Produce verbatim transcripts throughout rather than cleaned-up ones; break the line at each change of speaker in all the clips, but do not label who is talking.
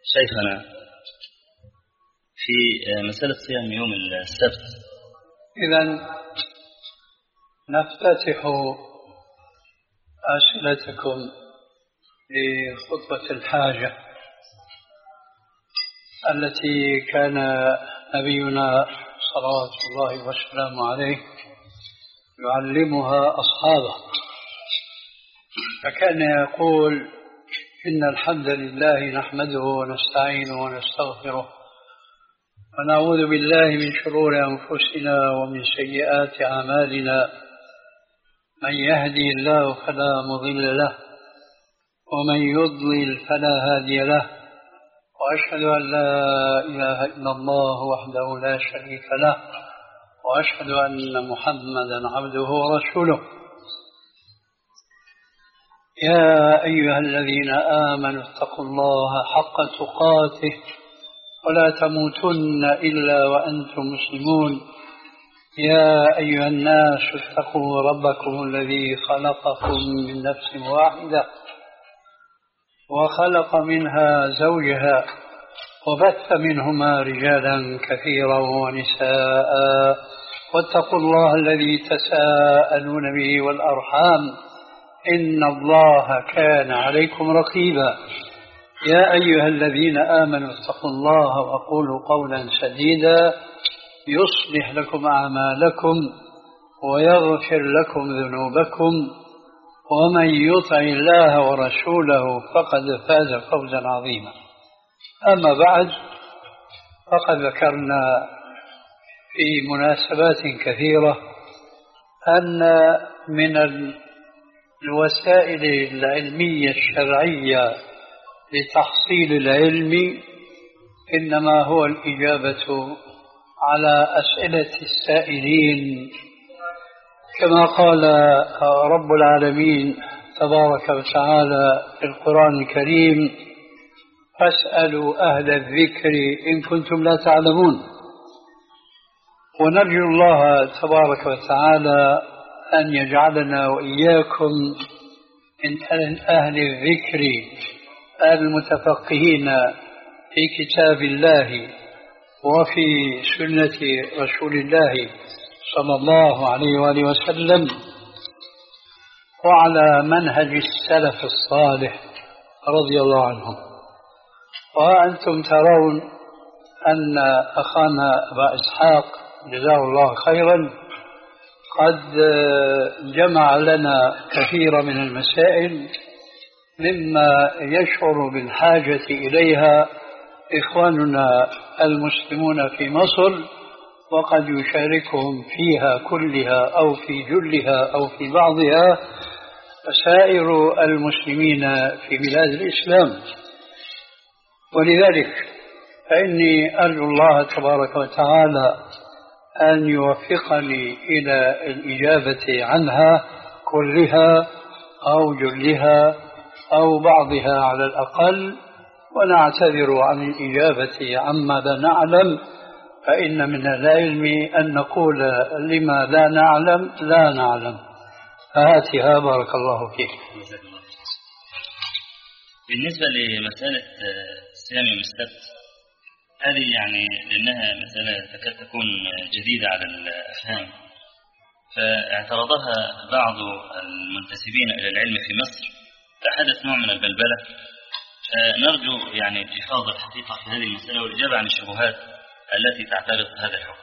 شيخنا في مسألة صيام يوم السبت.
إذن نفتتح أسئلتكم لخطبة الحاجة التي كان نبينا صلوات الله وسلامه عليه يعلمها أصحابه، فكان يقول: إن الحمد لله نحمده ونستعينه ونستغفره ونعوذ بالله من شرور أنفسنا ومن سيئات أعمالنا، من يهدي الله فلا مضل له ومن يضلل فلا هادي له، وأشهد أن لا إله إلا الله وحده لا شريك له، وأشهد أن محمدا عبده ورسوله. يا أيها الذين آمنوا اتقوا الله حق تقاته ولا تموتن إلا وأنتم مسلمون. يا أيها الناس اتقوا ربكم الذي خلقكم من نفس واحدة وخلق منها زوجها وبث منهما رجالا كثيرا ونساء، واتقوا الله الذي تساءلون به والأرحام إن الله كان عليكم رقيبا. يا أيها الذين آمنوا اتقوا الله وقولوا قولا سديدا يصلح لكم أعمالكم ويغفر لكم ذنوبكم، ومن يطع الله ورسوله فقد فاز فوزا عظيما. أما بعد، فقد ذكرنا في مناسبات كثيرة أن من الوسائل العلمية الشرعية لتحصيل العلم إنما هو الإجابة على أسئلة السائلين، كما قال رب العالمين تبارك وتعالى في القرآن الكريم: فاسألوا أهل الذكر إن كنتم لا تعلمون. ونرجو الله تبارك وتعالى أن يجعلنا وإياكم من أهل الذكر المتفقهين في كتاب الله وفي سنة رسول الله صلى الله عليه وآله وسلم، وعلى منهج السلف الصالح رضي الله عنهم. وأنتم ترون أن أخانا أبا إسحاق جزاه الله خيرا قد جمع لنا كثير من المسائل مما يشعر بالحاجة إليها إخواننا المسلمون في مصر، وقد يشاركهم فيها كلها أو في جلها أو في بعضها سائر المسلمين في بلاد الإسلام. ولذلك فإني أرجو الله تبارك وتعالى أن يوفقني إلى الإجابة عنها كلها أو جلها أو بعضها على الأقل، ونعتذر عن الإجابة عما لا نعلم، فإن من العلم أن نقول لما لا نعلم لا نعلم. فهاتها بارك الله فيك.
بالنسبة لمسألة صيام يوم السبت، هذه يعني لأنها مسألة تكاد تكون جديدة على الأفهام، فاعترضها بعض المنتسبين إلى العلم في مصر، فحدث نوع من البلبلة. نرجو يعني إفاضة الحقيقة في هذه المسألة والإجابة عن الشبهات التي تعترض هذا الحكم،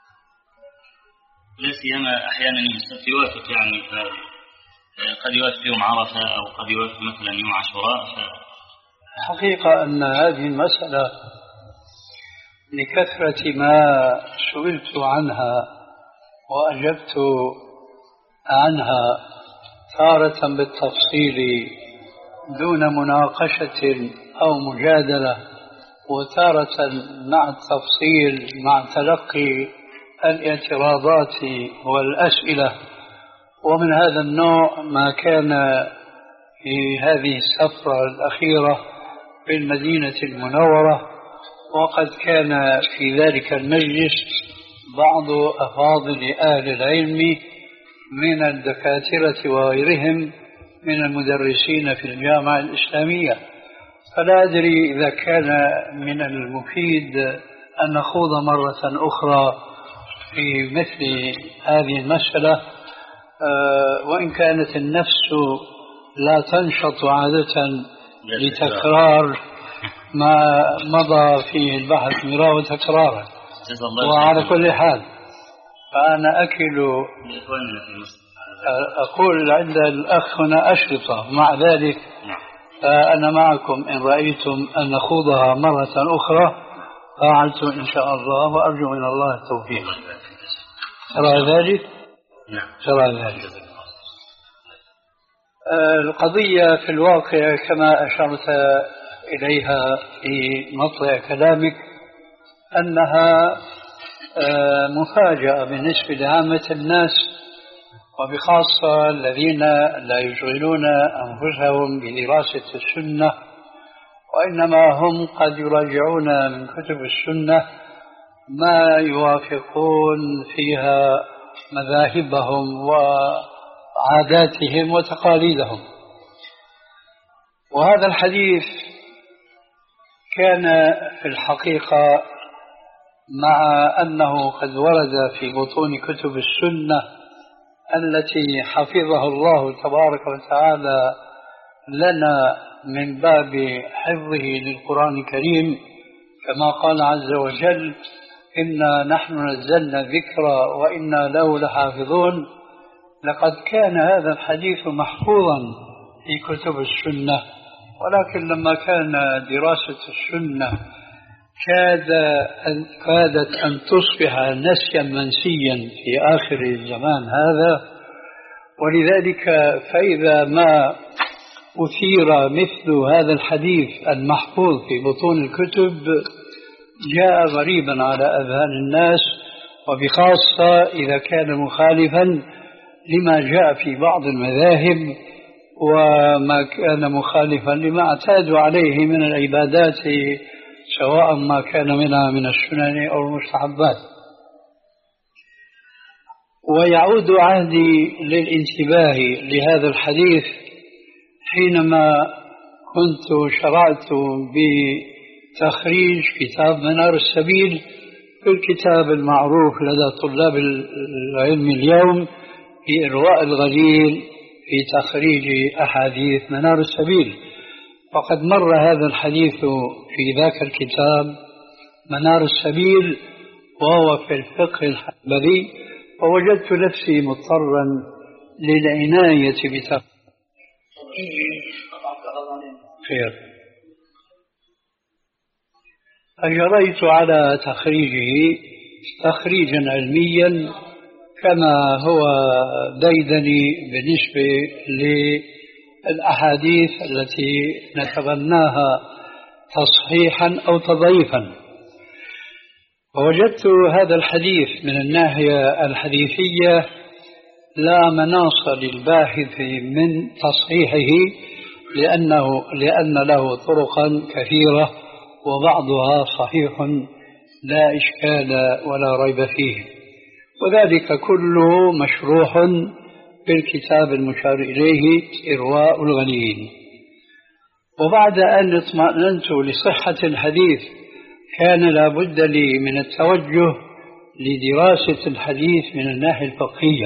لا سيما أحيانا يوم السبت يوافق، يعني قد يوافق يوم عرفة أو قد يوافق مثلا يوم عاشوراء. ف...
الحقيقة أن هذه المسألة لكثرة ما سئلت عنها وأجبت عنها تارة بالتفصيل دون مناقشة أو مجادلة، وتارة مع التفصيل مع تلقي الاعتراضات والأسئلة. ومن هذا النوع ما كان في هذه السفرة الأخيرة في المدينة المنورة، وقد كان في ذلك المجلس بعض أفاضل أهل العلم من الدكاترة وغيرهم من المدرسين في الجامعة الإسلامية، فلا أدري إذا كان من المفيد أن نخوض مرة أخرى في مثل هذه المسألة، وإن كانت النفس لا تنشط عادة لتكرار ما مضى فيه البحث مرارا وتكرارا. وعلى كل حال فأنا أكل أقول عند الأخ هنا أشرطة، مع ذلك فأنا معكم إن رأيتم أن نخوضها مرة أخرى فعلت إن شاء الله، وأرجو من الله التوفيق. ترى ذلك؟
نعم
ترى ذلك. القضية في الواقع كما أشرت إليها في مطلع كلامك أنها مفاجأة بالنسبة لعامة الناس، وبخاصة الذين لا يشغلون أنفسهم بدراسة السنة، وإنما هم قد يراجعون من كتب السنة ما يوافقون فيها مذاهبهم وعاداتهم وتقاليدهم. وهذا الحديث كان في الحقيقة مع أنه قد ورد في بطون كتب السنة التي حفظها الله تبارك وتعالى لنا من باب حفظه للقرآن الكريم، كما قال عز وجل: إنا نحن نزلنا الذكر وإنا له لحافظون. لقد كان هذا الحديث محفوظا في كتب السنة، ولكن لما كان دراسة السنة كاد أن كادت أن تصبح نسيا منسيا في آخر الزمان هذا، ولذلك فإذا ما أثير مثل هذا الحديث المحفوظ في بطون الكتب جاء غريبا على أذهان الناس، وبخاصة إذا كان مخالفا لما جاء في بعض المذاهب وما كان مخالفا لما اعتادوا عليه من العبادات، سواء ما كان منها من السنن أو المستحبات. ويعود عهدي للانتباه لهذا الحديث حينما كنت شرعت بتخريج كتاب منار السبيل، في الكتاب المعروف لدى طلاب العلم اليوم في إرواء الغليل في تخريج أحاديث منار السبيل. وقد مر هذا الحديث في ذاك الكتاب منار السبيل وهو في الفقه الحنبلي، ووجدت نفسي مضطرا للعناية بتخريجه. خير. فجريت على تخريجه تخريجا علميا كما هو ديدني بالنسبة للأحاديث التي نتبناها تصحيحا أو تضعيفا. ووجدت هذا الحديث من الناحية الحديثية لا مناص للباحث من تصحيحه، لأنه لأن له طرقا كثيرة وبعضها صحيح لا إشكال ولا ريب فيه، وذلك كله مشروح بالكتاب المشار إليه إرواء الغليل. وبعد أن اطمأننت لصحة الحديث كان لا بد لي من التوجه لدراسة الحديث من الناحية الفقهية.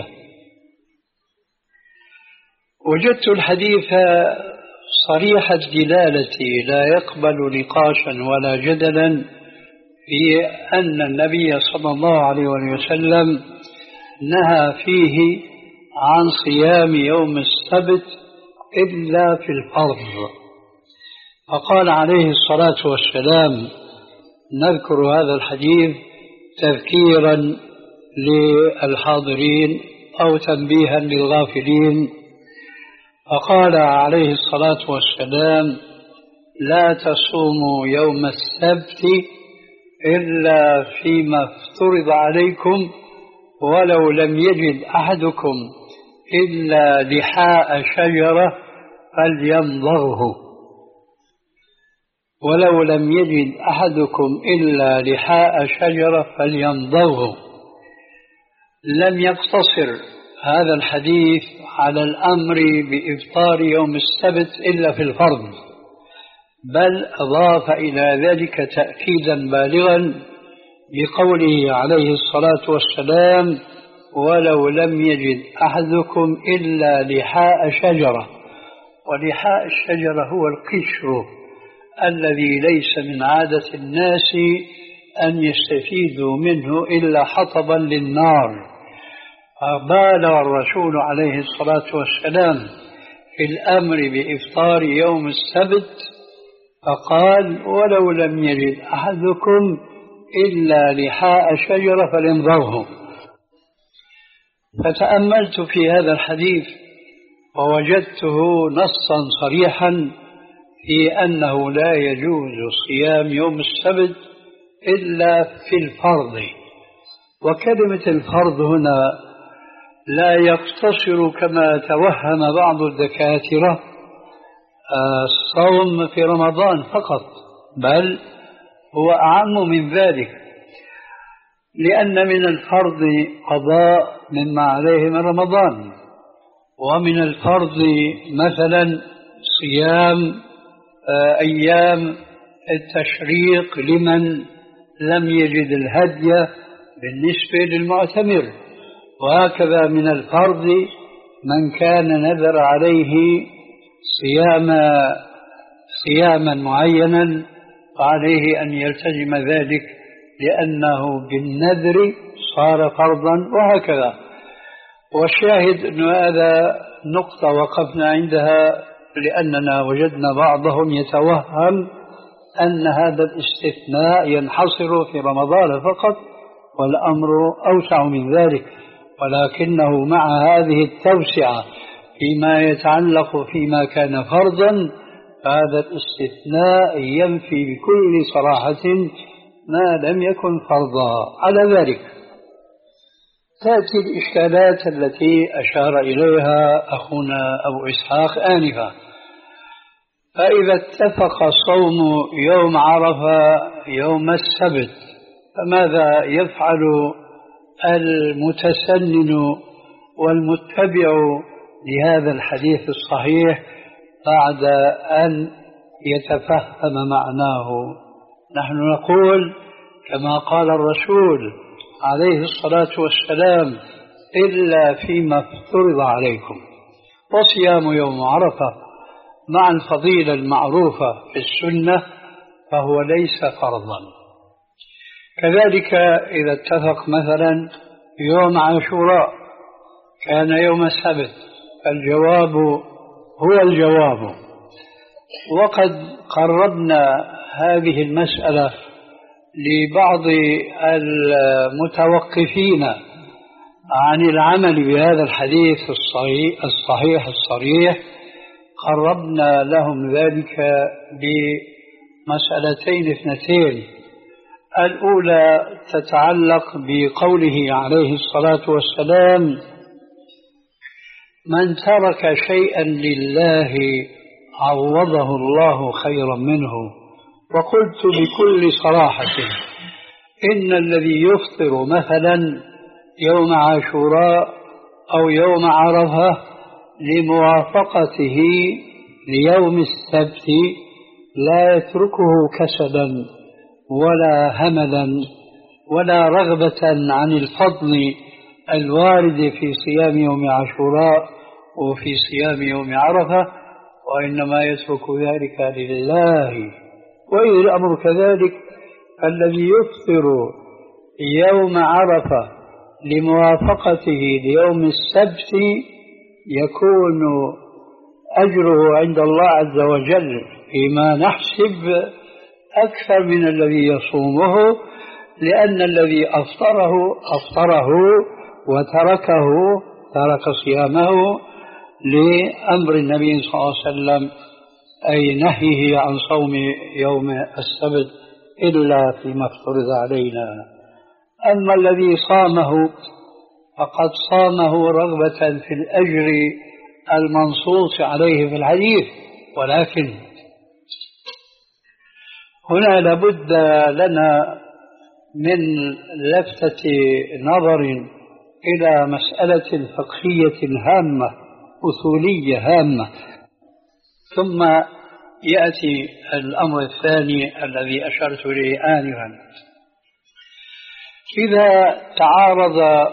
وجدت الحديث صريح الدلالة لا يقبل نقاشا ولا جدلا في أن النبي صلى الله عليه وسلم نهى فيه عن صيام يوم السبت إلا في الفرض. فقال عليه الصلاة والسلام: نذكر هذا الحديث تذكيرا للحاضرين أو تنبيها للغافلين. فقال عليه الصلاة والسلام: لا تصوموا يوم السبت إلا فيما افترض عليكم، ولو لم يجد أحدكم إلا لحاء شجرة فليمضغه ولو لم يجد أحدكم إلا لحاء شجرة فليمضغه. لم يقتصر هذا الحديث على الأمر بإفطار يوم السبت إلا في الفرض، بل أضاف إلى ذلك تأكيدا بالغا بقوله عليه الصلاة والسلام: ولو لم يجد أحدكم إلا لحاء شجرة. ولحاء الشجرة هو القشر الذي ليس من عادة الناس أن يستفيدوا منه إلا حطبا للنار. فبالغ الرسول عليه الصلاة والسلام في الأمر بإفطار يوم السبت فقال: ولو لم يجد أحدكم إلا لحاء شجرة فلينظره. فتأملت في هذا الحديث ووجدته نصا صريحا في أنه لا يجوز صيام يوم السبت إلا في الفرض. وكلمة الفرض هنا لا يقتصر كما توهم بعض الدكاترة الصوم في رمضان فقط، بل هو أعم من ذلك، لأن من الفرض قضاء مما عليه من رمضان، ومن الفرض مثلا صيام أيام التشريق لمن لم يجد الهدي بالنسبة للمعتمر، وهكذا من الفرض من كان نذر عليه صيام صياما معينا فعليه أن يلتزم ذلك لأنه بالنذر صار فرضا، وهكذا. والشاهد أن هذا نقطة وقفنا عندها لأننا وجدنا بعضهم يتوهم أن هذا الاستثناء ينحصر في رمضان فقط، والأمر أوسع من ذلك، ولكنه مع هذه التوسعة فيما يتعلق فيما كان فرضا فهذا الاستثناء ينفي بكل صراحة ما لم يكن فرضا. على ذلك تأتي الإشكالات التي أشار إليها أخونا أبو إسحاق آنفا. فإذا اتفق صوم يوم عرفة يوم السبت فماذا يفعل المتسنن والمتبع لهذا الحديث الصحيح بعد أن يتفهم معناه؟ نحن نقول كما قال الرسول عليه الصلاة والسلام: إلا فيما افترض عليكم. وصيام يوم عرفة مع الفضيلة المعروفة في السنة فهو ليس فرضا. كذلك إذا اتفق مثلا يوم عاشوراء كان يوم السبت فالجواب هو الجواب. وقد قربنا هذه المسألة لبعض المتوقفين عن العمل بهذا الحديث الصحيح, الصحيح الصريح، قربنا لهم ذلك بمسألتين اثنتين. الأولى تتعلق بقوله عليه الصلاة والسلام: من ترك شيئا لله عوضه الله خيرا منه. وقلت بكل صراحة إن الذي يفطر مثلا يوم عاشوراء أو يوم عرفة لموافقته ليوم السبت لا يتركه كسلا ولا هملا ولا رغبة عن الفضل الوارد في صيام يوم عاشوراء وفي صيام يوم عرفة، وإنما يترك ذلك لله. وإذا الأمر كذلك فالذي يفطر يوم عرفة لموافقته ليوم السبت يكون أجره عند الله عز وجل فيما نحسب أكثر من الذي يصومه، لأن الذي أفطره أفطره وتركه ترك صيامه لأمر النبي صلى الله عليه وسلم أي نهيه عن صوم يوم السبت إلا فيما افترض علينا. أما الذي صامه فقد صامه رغبة في الأجر المنصوص عليه في الحديث، ولكن هنا لابد لنا من لفتة نظر إلى مسألة فقهية هامة أصولية هامة، ثم يأتي الأمر الثاني الذي أشرت إليه آنفا. إذا تعارض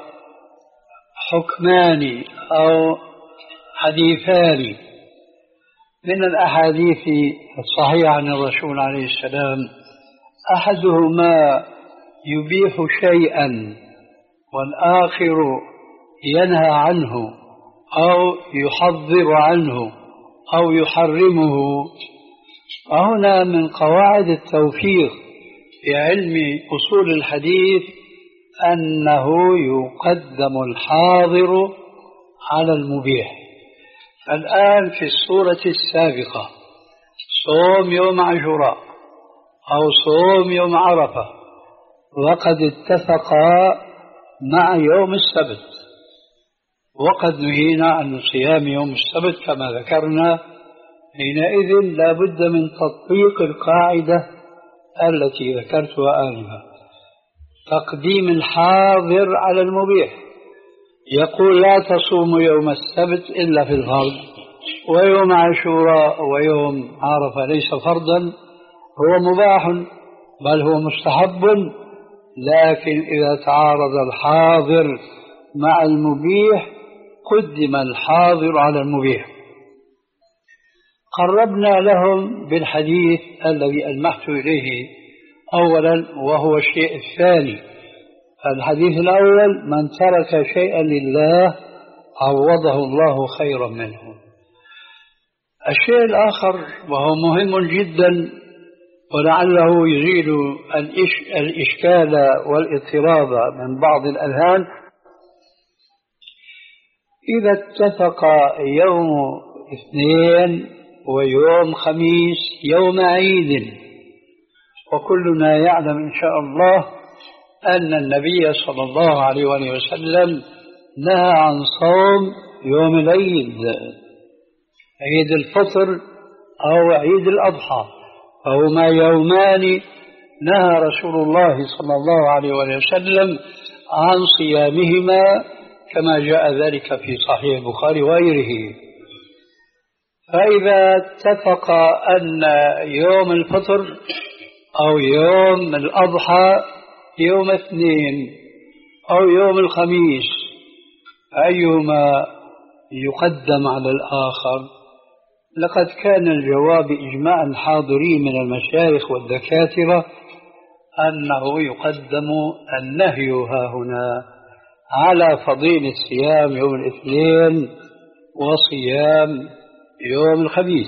حكمان أو حديثان من الأحاديث الصحيحة عن الرسول عليه السلام، أحدهما يبيح شيئا والآخر ينهى عنه أو يحذر عنه أو يحرمه، فهنا من قواعد التوفيق في علم أصول الحديث أنه يقدم الحاضر على المبيح. الآن في الصورة السابقة صوم يوم عاشوراء أو صوم يوم عرفة، وقد اتفقا مع يوم السبت، وقد نهينا عن صيام يوم السبت كما ذكرنا. حينئذ لا بد من تطبيق القاعدة التي ذكرتها آنفا، تقديم الحاضر على المبيح. يقول لا تصوم يوم السبت إلا في الفرض، ويوم عاشوراء ويوم عرفة ليس فرضا، هو مباح بل هو مستحب، لكن إذا تعارض الحاضر مع المبيح قدم الحاضر على المبيح. قربنا لهم بالحديث الذي ألمحت إليه أولا، وهو الشيء الثاني. الحديث الأول: من ترك شيئا لله عوضه الله خيرا منه. الشيء الآخر وهو مهم جدا ولعله يزيل الإشكال والاضطراب من بعض الأذهان: إذا اتفق يوم اثنين ويوم خميس يوم عيد، وكلنا يعلم إن شاء الله أن النبي صلى الله عليه وسلم نهى عن صوم يوم العيد، عيد الفطر أو عيد الأضحى، فهما يومان نهى رسول الله صلى الله عليه وسلم عن صيامهما كما جاء ذلك في صحيح البخاري وغيره. فإذا اتفق أن يوم الفطر أو يوم الأضحى يوم اثنين أو يوم الخميس، أيهما يقدم على الآخر؟ لقد كان الجواب إجماع الحاضرين من المشايخ والدكاترة أنه يقدم النهي هاهنا على فضيلة صيام يوم الاثنين وصيام يوم الخميس.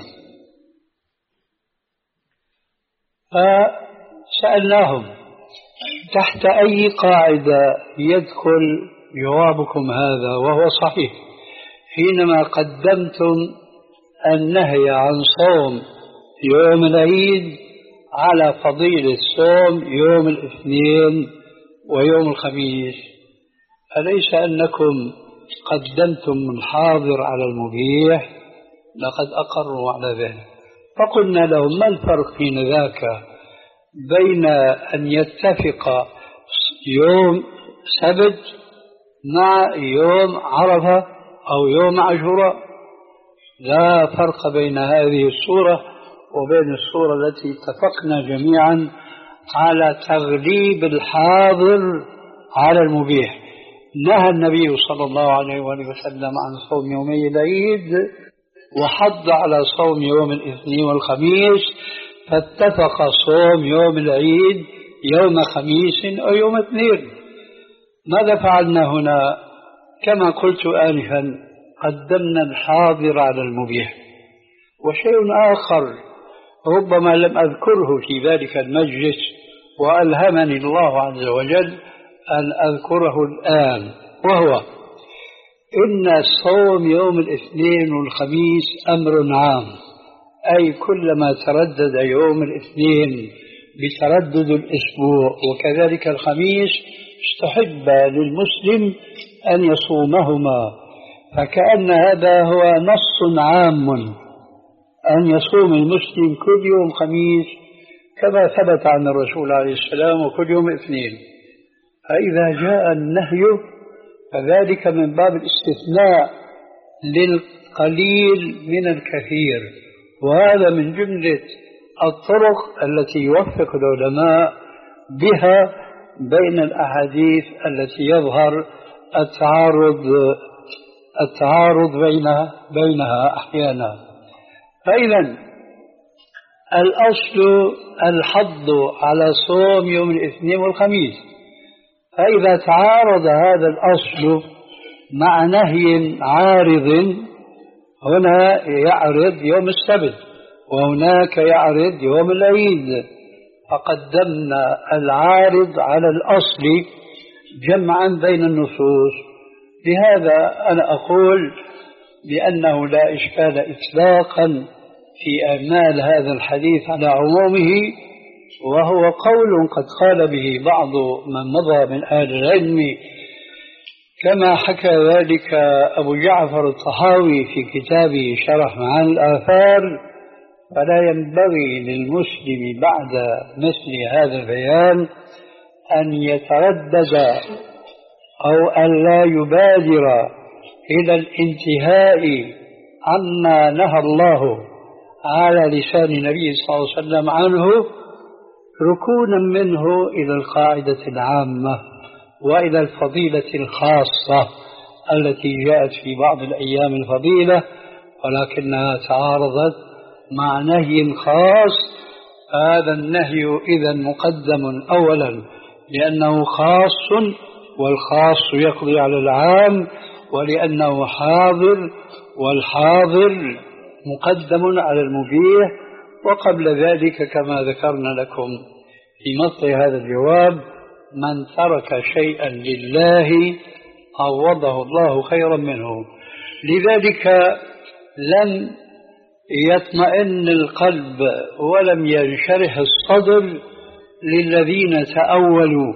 فسألناهم: تحت أي قاعدة يدخل جوابكم هذا وهو صحيح حينما قدمتم النهي عن صوم يوم العيد على فضيلة صوم يوم الاثنين ويوم الخميس؟ أليس أنكم قدمتم الحاضر على المبيح؟ لقد أقروا على ذلك. فقلنا لهم: ما الفرق حين ذاك بين أن يتفق يوم سبت مع يوم عرفة أو يوم عاشوراء؟ لا فرق بين هذه الصورة وبين الصورة التي اتفقنا جميعا على تغليب الحاضر على المبيح. نهى النبي صلى الله عليه وسلم عن صوم يومي العيد وحض على صوم يوم الاثنين والخميس، فاتفق صوم يوم العيد يوم خميس أو يوم اثنين. ماذا فعلنا هنا؟ كما قلت آنفا، قدمنا الحاضر على المبيح. وشيء آخر ربما لم أذكره في ذلك المجلس وألهمني الله عز وجل أن أذكره الآن، وهو إن صوم يوم الاثنين والخميس أمر عام، أي كلما تردد يوم الاثنين بتردد الأسبوع وكذلك الخميس استحب للمسلم أن يصومهما، فكأن هذا هو نص عام أن يصوم المسلم كل يوم خميس كما ثبت عن الرسول عليه السلام وكل يوم اثنين. فإذا جاء النهي فذلك من باب الاستثناء للقليل من الكثير، وهذا من جملة الطرق التي يوفق العلماء بها بين الأحاديث التي يظهر التعارض التعارض بينها بينها أحيانا. فإذا الأصل الحض على صوم يوم الاثنين والخميس، فإذا تعارض هذا الأصل مع نهي عارض، هنا يعرض يوم السبت وهناك يعرض يوم العيد، فقدمنا العارض على الأصل جمعا بين النصوص. لهذا أنا أقول بأنه لا إشكال إطلاقا في إعمال هذا الحديث على عمومه، وهو قول قد قال به بعض من مضى من أهل العلم، كما حكى ذلك أبو جعفر الطحاوي في كتابه شرح معاني الآثار. فلا ينبغي للمسلم بعد مثل هذا البيان أن يتردد أو أن لا يبادر إلى الانتهاء عما نهى الله على لسان النبي صلى الله عليه وسلم عنه، ركونا منه إلى القاعدة العامة وإلى الفضيلة الخاصة التي جاءت في بعض الأيام الفضيلة، ولكنها تعارضت مع نهي خاص. هذا النهي إذا مقدم أولا لأنه خاص، والخاص يقضي على العام، ولأنه حاضر، والحاضر مقدم على المبيح. وقبل ذلك كما ذكرنا لكم في مطلع هذا الجواب، من ترك شيئا لله عوضه الله خيرا منه. لذلك لم يطمئن القلب ولم ينشرح الصدر للذين تأولوا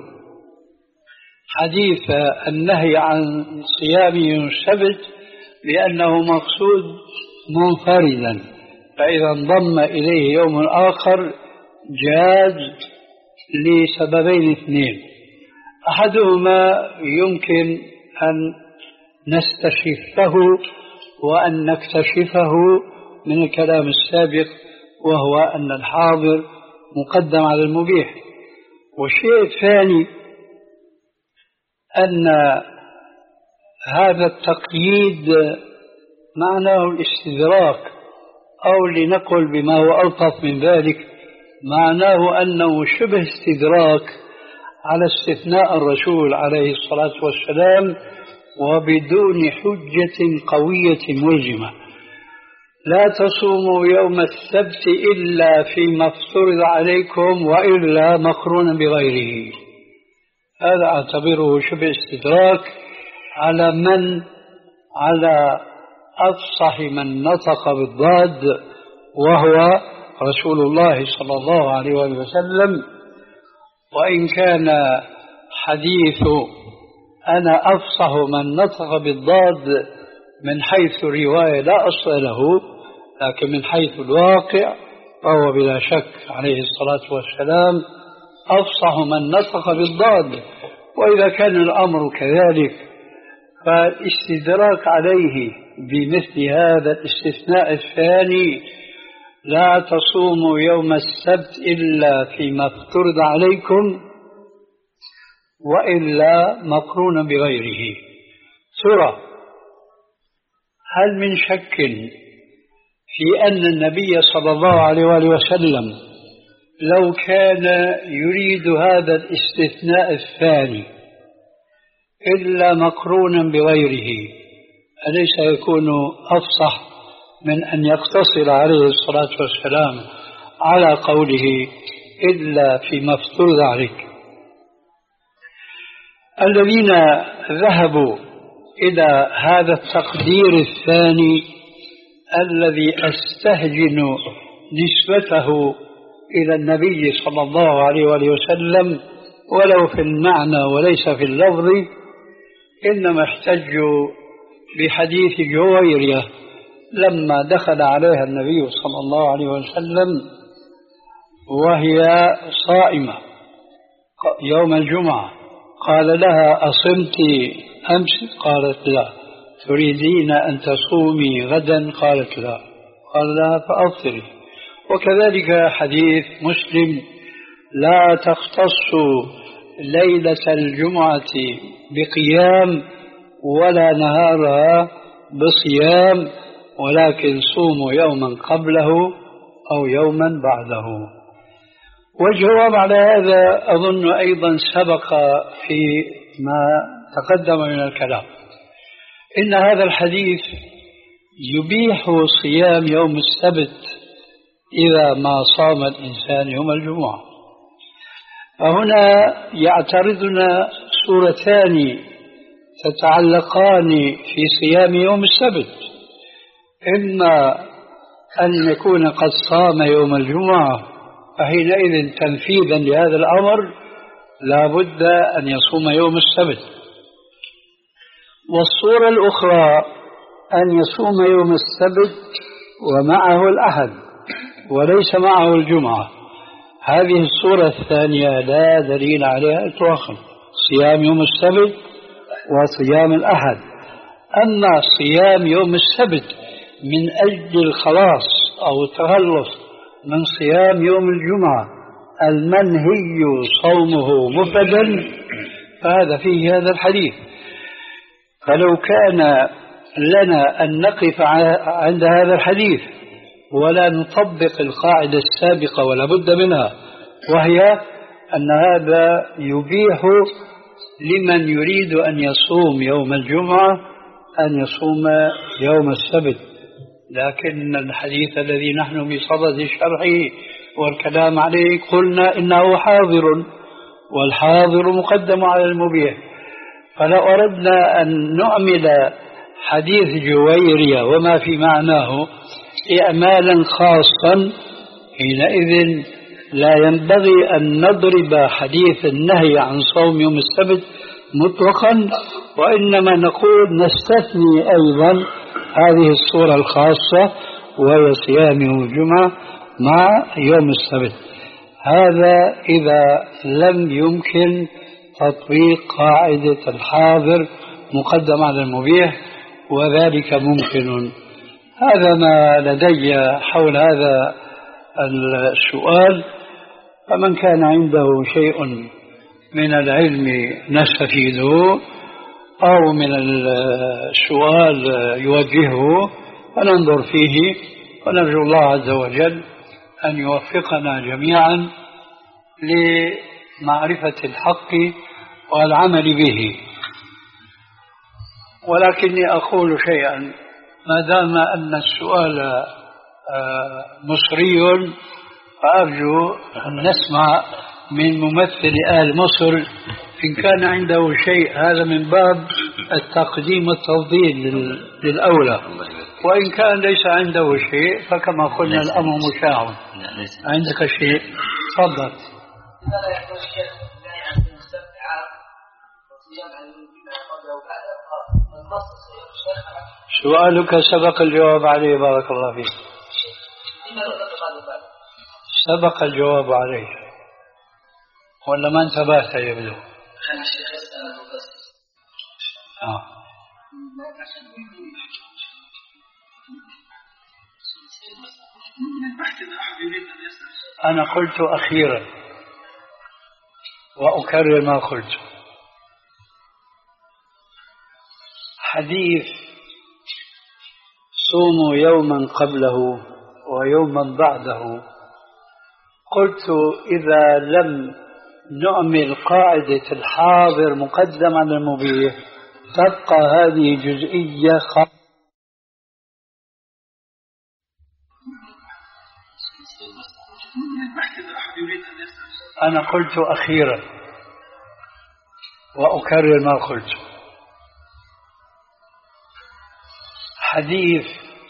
حديث النهي عن صيام يوم السبت لأنه مقصود منفردا، فإذا انضم إليه يوم آخر جاز لسببين اثنين. أحدهما يمكن أن نستشفه وأن نكتشفه من الكلام السابق، وهو أن الحاضر مقدم على المبيح. والشيء الثاني أن هذا التقييد معناه الاستدراك، أو لنقل بما هو ألطف من ذلك، معناه أنه شبه استدراك على استثناء الرسول عليه الصلاة والسلام وبدون حجة قوية ملزمة. لا تصوموا يوم السبت إلا فيما افترض عليكم وإلا مقرونا بغيره. هذا أعتبره شبه استدراك على من على أفصح من نطق بالضاد، وهو رسول الله صلى الله عليه وسلم. وإن كان حديث أنا أفصح من نطق بالضاد من حيث الرواية لا أصل له، لكن من حيث الواقع فهو بلا شك عليه الصلاة والسلام أفصح من نطق بالضاد. وإذا كان الأمر كذلك فالاستدراك عليه بمثل هذا الاستثناء الثاني، لا تصوموا يوم السبت إلا فيما افترض عليكم وإلا مقرونا بغيره. ترى هل من شك في أن النبي صلى الله عليه وآله وسلم لو كان يريد هذا الاستثناء الثاني إلا مقرونا بغيره أليس يكون أفصح من أن يقتصر عليه الصلاة والسلام على قوله إلا فيما افترض عليك؟ الذين ذهبوا إلى هذا التقدير الثاني الذي أستهجن نسبته إلى النبي صلى الله عليه وآله وسلم ولو في المعنى وليس في اللفظ، إنما احتجوا بحديث جويرية لما دخل عليها النبي صلى الله عليه وسلم وهي صائمة يوم الجمعة، قال لها أصمت أمس؟ قالت لا. تريدين أن تصومي غدا؟ قالت لا. قال لها فأفطري. وكذلك حديث مسلم: لا تختص ليلة الجمعة بقيام ولا نهارها بصيام، ولكن صوموا يوما قبله أو يوما بعده. والجواب على هذا أظن أيضا سبق في ما تقدم من الكلام. إن هذا الحديث يبيح صيام يوم السبت إذا ما صام الإنسان يوم الجمعة. فهنا يعترضنا سورتان تتعلقان في صيام يوم السبت: إما أن يكون قد صام يوم الجمعة، فحينئذ تنفيذا لهذا الأمر لا بد أن يصوم يوم السبت. والصورة الأخرى أن يصوم يوم السبت ومعه الأحد وليس معه الجمعة. هذه الصورة الثانية لا دليل عليها إطلاقا، صيام يوم السبت وصيام الأحد. أما صيام يوم السبت من أجل الخلاص أو التخلص من صيام يوم الجمعة المنهي صومه مفردا، فهذا فيه هذا الحديث. فلو كان لنا أن نقف عند هذا الحديث ولا نطبق القاعدة السابقة ولا بد منها، وهي أن هذا يبيح لمن يريد أن يصوم يوم الجمعة أن يصوم يوم السبت. لكن الحديث الذي نحن بصدد شرحه والكلام عليه قلنا إنه حاضر، والحاضر مقدم على المبيح. فلو أردنا أن نعمل حديث جويرية وما في معناه إعمالا خاصا، حينئذ لا ينبغي أن نضرب حديث النهي عن صوم يوم السبت مطلقا، وإنما نقول نستثني أيضا هذه الصورة الخاصة وهي صيام يوم الجمعة مع يوم السبت. هذا إذا لم يمكن تطبيق قاعدة الحاضر مقدم على المبيح، وذلك ممكن. هذا ما لدي حول هذا السؤال، فمن كان عنده شيء من العلم نستفيده أو من السؤال يوجهه فننظر فيه، ونرجو الله عز وجل أن يوفقنا جميعا لمعرفة الحق والعمل به. ولكني أقول شيئا: ما دام أن السؤال مصري فأرجو أن نسمع من ممثل آل مصر إن كان عنده شيء، هذا من باب التقديم والتفضيل للأولى، وإن كان ليس عنده شيء فكما قلنا الأمر مشاع. عندك شيء تفضل. سؤالك سبق الجواب عليه، بارك الله فيك. سبق الجواب عليه ولا ما انتبهت يبدو؟ آه. أنا قلت أخيرا وأكرر ما قلت: حديث صوموا يوما قبله ويوما بعده، قلت إذا لم نعمل قاعدة الحاضر مقدم على المبيح تبقى هذه جزئية خاصة. أنا قلت أخيرا وأكرر ما قلت: حديث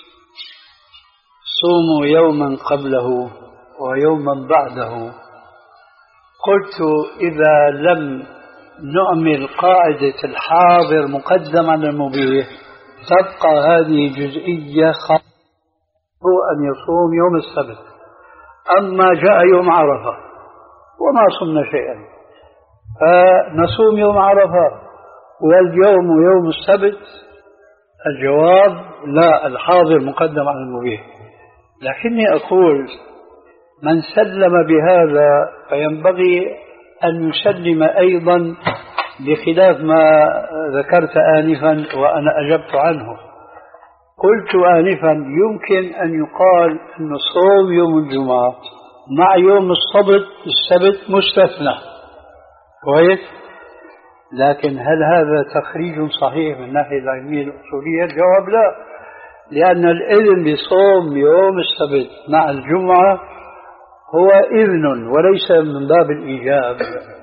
صوموا يوما قبله ويوما بعده، قلت إذا لم نعمل قاعدة الحاضر مقدم على المبيح تبقى هذه جزئية خاصة أن يصوم يوم السبت. أما جاء يوم عرفة وما صمنا شيئا فنصوم يوم عرفة واليوم يوم السبت. الجواب لا، الحاضر مقدم على المبيح. لكني أقول من سلم بهذا فينبغي أن يسلم أيضا بخلاف ما ذكرت آنفا وأنا أجبت عنه. قلت آنفا يمكن أن يقال أن صوم يوم الجمعة مع يوم السبت السبت مستثنى كويس، لكن هل هذا تخريج صحيح من الناحية العلمية الأصولية؟ الجواب لا، لأن الإذن بصوم يوم السبت مع الجمعة هو إذن وليس من باب الإيجاب.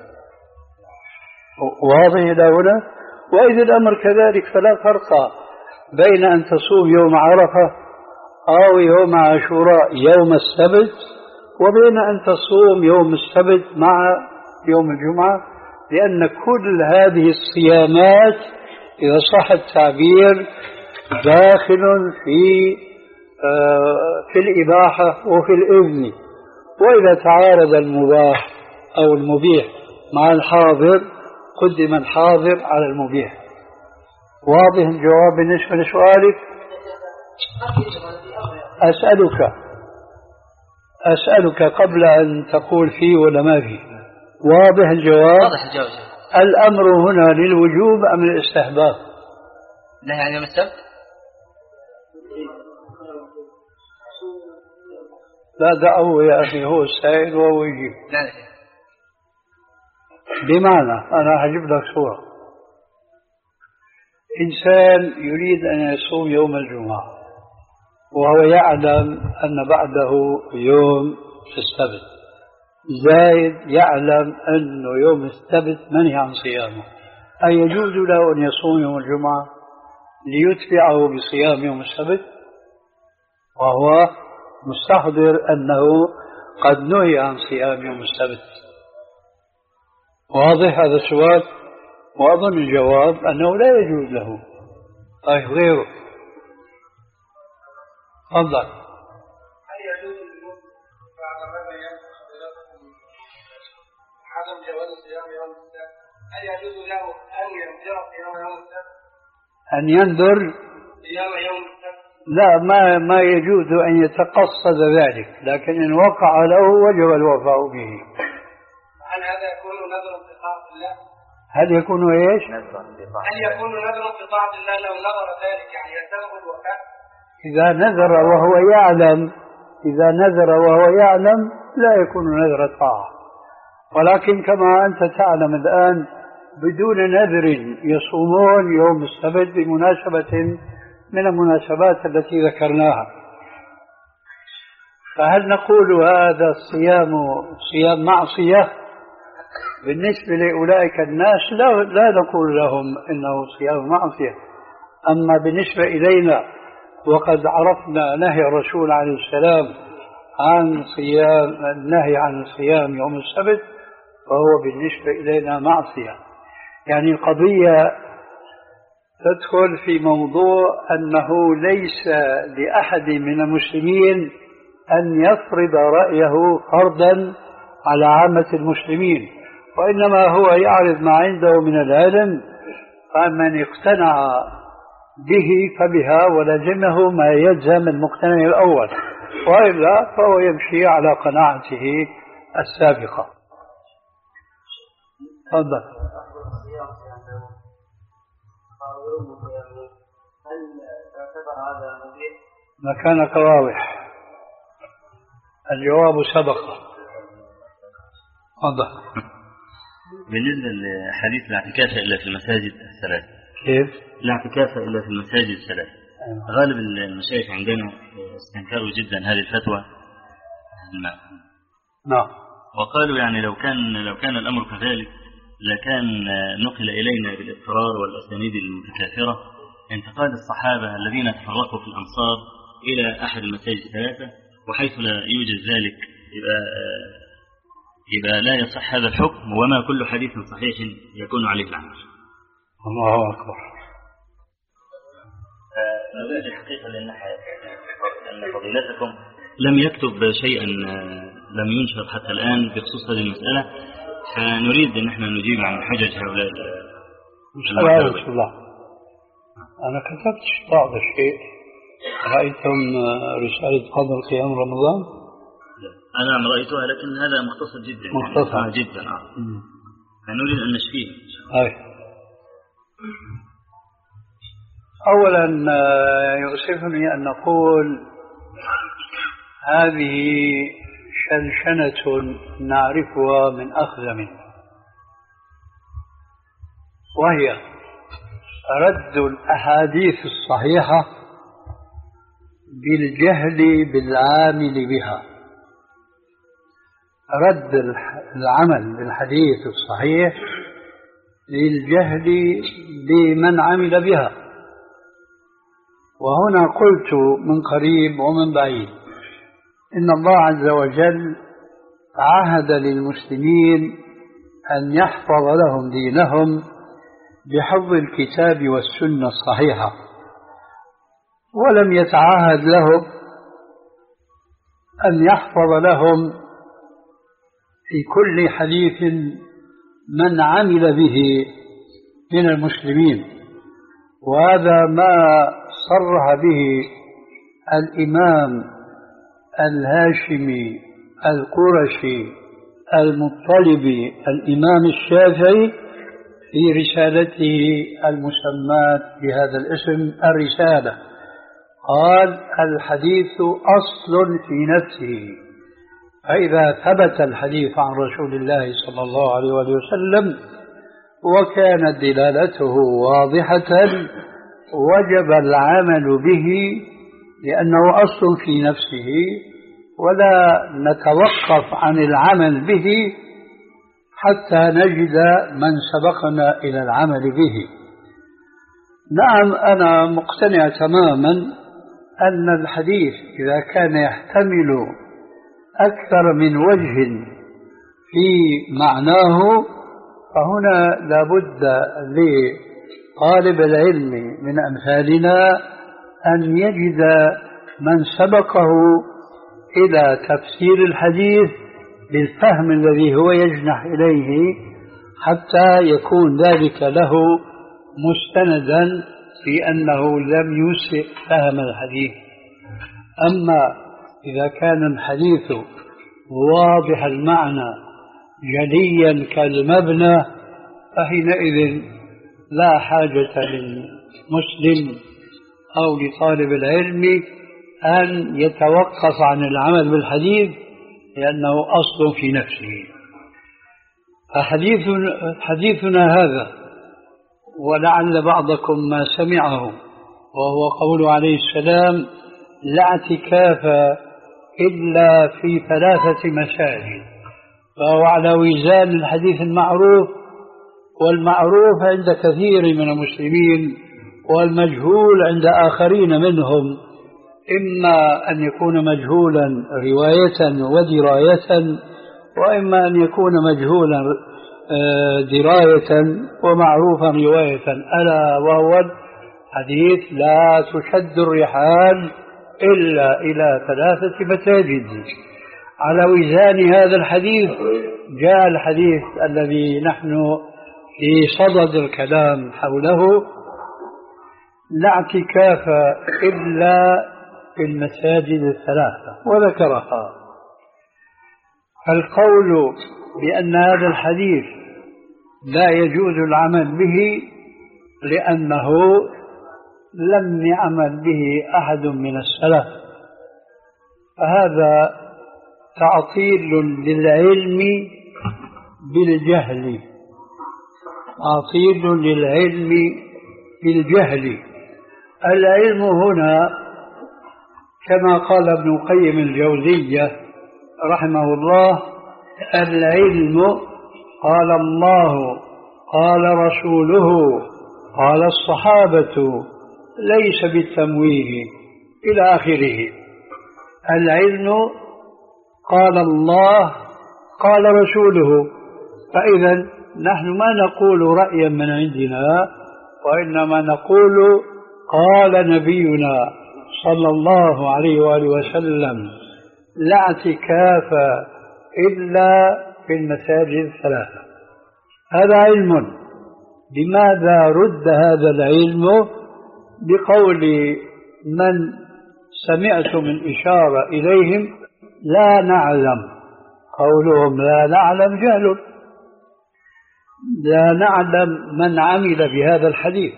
واضح إلى هنا؟ وإذا الأمر كذلك فلا فرق بين أن تصوم يوم عرفة أو يوم عاشوراء يوم السبت وبين أن تصوم يوم السبت مع يوم الجمعة، لأن كل هذه الصيامات إذا صح التعبير داخل في في الإباحة وفي الإذن. وإذا تعارض المباح أو المبيح مع الحاضر قدم الحاضر على المبيح. واضح الجواب بالنسبة لسؤالك؟ أسألك أسألك قبل أن تقول فيه ولا ما فيه. واضح الجواب؟
واضح الجواب.
الأمر هنا للوجوب أم الاستحباب؟
لا يعني يوم السبت؟
لا دعوه يا أخي، هو السائل وهو يجيب.
لا لا.
بمعنى أنا هجيب لك صورة. إنسان يريد أن يصوم يوم الجمعة وهو يعلم أن بعده يوم السبت، زايد يعلم أن يوم السبت منهي عن صيامه، أن يجوز له أن يصوم يوم الجمعة ليتبعه بصيام يوم السبت وهو مستحضر أنه قد نهي عن صيام يوم السبت؟ واضح هذا السؤال؟ وأظن الجواب أنه لا يجوز له. طيب غيره تفضل.
هل يجوز للمسلم بعد ماذا ينفع حضراتكم عدم جواز صيام يوم السبت؟ هل يجوز له أن ينذر صيام يوم السبت؟
أن ينذر
صيام يوم السبت؟
لا، ما ما يجوز أن يتقصد ذلك، لكن إن وقع له وجب الوفاء به.
هل هذا يكون نذر في طاعة الله؟
هل يكون ايش؟
هل يكون نذر في طاعة الله لو نذر ذلك يعني يلزمه الوفاء؟
إذا نذر وهو يعلم إذا نذر وهو يعلم لا يكون نذر طاعة، ولكن كما أنت تعلم الآن بدون نذر يصومون يوم السبت بمناسبة من المناسبات التي ذكرناها، فهل نقول هذا الصيام صيام معصية؟ بالنسبة لأولئك الناس لا, لا نقول لهم إنه صيام معصية. أما بالنسبة إلينا وقد عرفنا نهي الرسول عليه السلام عن صيام النهي عن صيام يوم السبت فهو بالنسبة إلينا معصية. يعني القضية تدخل في موضوع أنه ليس لأحد من المسلمين أن يفرض رأيه فرضا على عامة المسلمين، وإنما هو يعرض ما عنده من العلم، فمن اقتنع به فبها ولزمه ما يلزم المقتنع الأول، وإلا فهو يمشي على قناعته السابقة. تفضل. مكانك واضح، الجواب سبق. تفضل.
بالنسبة لحديث الاعتكاف إلا في المساجد الثلاث،
كيف؟
الاعتكاف إلا في المساجد الثلاث، غالب المشايخ عندنا استنكروا جدا هذه الفتوى الماء.
نعم.
وقالوا يعني لو كان لو كان الأمر كذلك لكان نقل إلينا بالاضطرار والأسانيد المتكاثرة انتقال الصحابة الذين تفرقوا في الأمصار إلى أحد المساجد الثلاثة، وحيث لا يوجد ذلك يبقى يبقى لا يصح هذا الحكم، وما كل حديث صحيح يكون عليه العمل.
الله أكبر.
نريد الحقيقة لأن فضيلتكم لم يكتب شيئا لم ينشر حتى الآن بخصوص هذه المسألة، فنريد أن احنا نجيب عن حجج هؤلاء
المسألة. الله أنا كتبت بعض الشيء رأيتم رسالة قبل قيام رمضان؟
أنا نعم رأيتها، لكن هذا مختصر جدا.
مختصر
آه جدا. آه. نريد أن نشفيه.
أي. أولا يؤسفني أن نقول هذه شنشنة نعرفها من أخزم، وهي رد الأحاديث الصحيحة بالجهل بالعامل بها. رد العمل بالحديث الصحيح للجهل بمن عمل بها. وهنا قلت من قريب ومن بعيد إن الله عز وجل عهد للمسلمين أن يحفظ لهم دينهم بحفظ الكتاب والسنة الصحيحة، ولم يتعهد لهم أن يحفظ لهم في كل حديث من عمل به من المسلمين. وهذا ما صرح به الإمام الهاشمي القرشي المطلبي الإمام الشافعي في رسالته المسماة بهذا الاسم الرسالة. قال: الحديث أصل في نفسه، فإذا ثبت الحديث عن رسول الله صلى الله عليه وسلم وكانت دلالته واضحة وجب العمل به لأنه أصل في نفسه، ولا نتوقف عن العمل به حتى نجد من سبقنا إلى العمل به. نعم، أنا مقتنع تماما أن الحديث إذا كان يحتمل أكثر من وجه في معناه فهنا لابد لطالب العلم من أمثالنا أن يجد من سبقه إلى تفسير الحديث بالفهم الذي هو يجنح إليه حتى يكون ذلك له مستندا في أنه لم يسئ فهم الحديث. أما إذا كان الحديث واضح المعنى جليا كالمبنى فحينئذ لا حاجة للمسلم أو لطالب العلم أن يتوقف عن العمل بالحديث لأنه أصل في نفسه. فحديث حديثنا هذا، ولعل بعضكم ما سمعه، وهو قوله عليه السلام: لا اعتكاف إلا في ثلاثة مساجد، فهو على وزان الحديث المعروف، والمعروف عند كثير من المسلمين والمجهول عند آخرين منهم، إما أن يكون مجهولا رواية ودراية، وإما أن يكون مجهولا دراية ومعروفا رواية، ألا وهو حديث لا تشد الرحال إلا إلى ثلاثة مساجد. على وزان هذا الحديث جاء الحديث الذي نحن في صدد الكلام حوله: لا اعتكاف إلا في المساجد الثلاثة، وذكرها. القول بأن هذا الحديث لا يجوز العمل به لأنه لم يعمل به أحد من السلف، فهذا تعطيل للعلم بالجهل، تعطيل للعلم بالجهل. العلم هنا كما قال ابن القيم الجوزية رحمه الله: العلم قال الله قال رسوله قال الصحابة ليس بالتمويه إلى آخره. العلم قال الله قال رسوله، فإذا نحن ما نقول رأيا من عندنا، وإنما نقول قال نبينا صلى الله عليه وآله وسلم: لا اعتكاف إلا في المساجد الثلاثة. هذا علم. لماذا رد هذا العلم بقول من سمعت من إشارة إليهم لا نعلم. قولهم لا نعلم جهل، لا نعلم من عمل بهذا الحديث.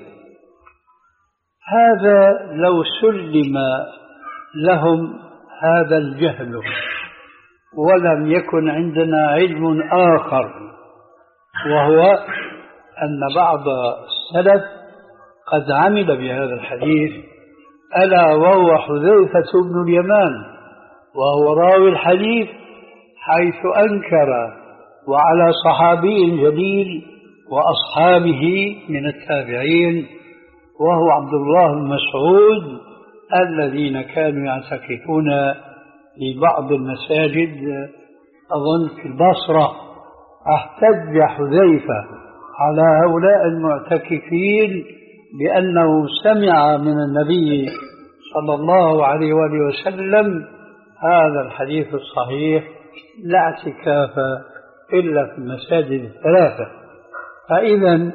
هذا لو سلم لهم هذا الجهل ولم يكن عندنا علم آخر، وهو أن بعض السلف قد عمل بهذا الحديث، ألا وهو حذيفة بن اليمان، وهو راوي الحديث، حيث أنكر وعلى صحابي جليل وأصحابه من التابعين، وهو عبد الله بن مسعود، الذين كانوا يعتكفون في بعض المساجد أظن في البصرة. احتج حذيفة على هؤلاء المعتكفين بأنه سمع من النبي صلى الله عليه وآله وسلم هذا الحديث الصحيح: لا اعتكاف إلا في المساجد الثلاثة. فإذا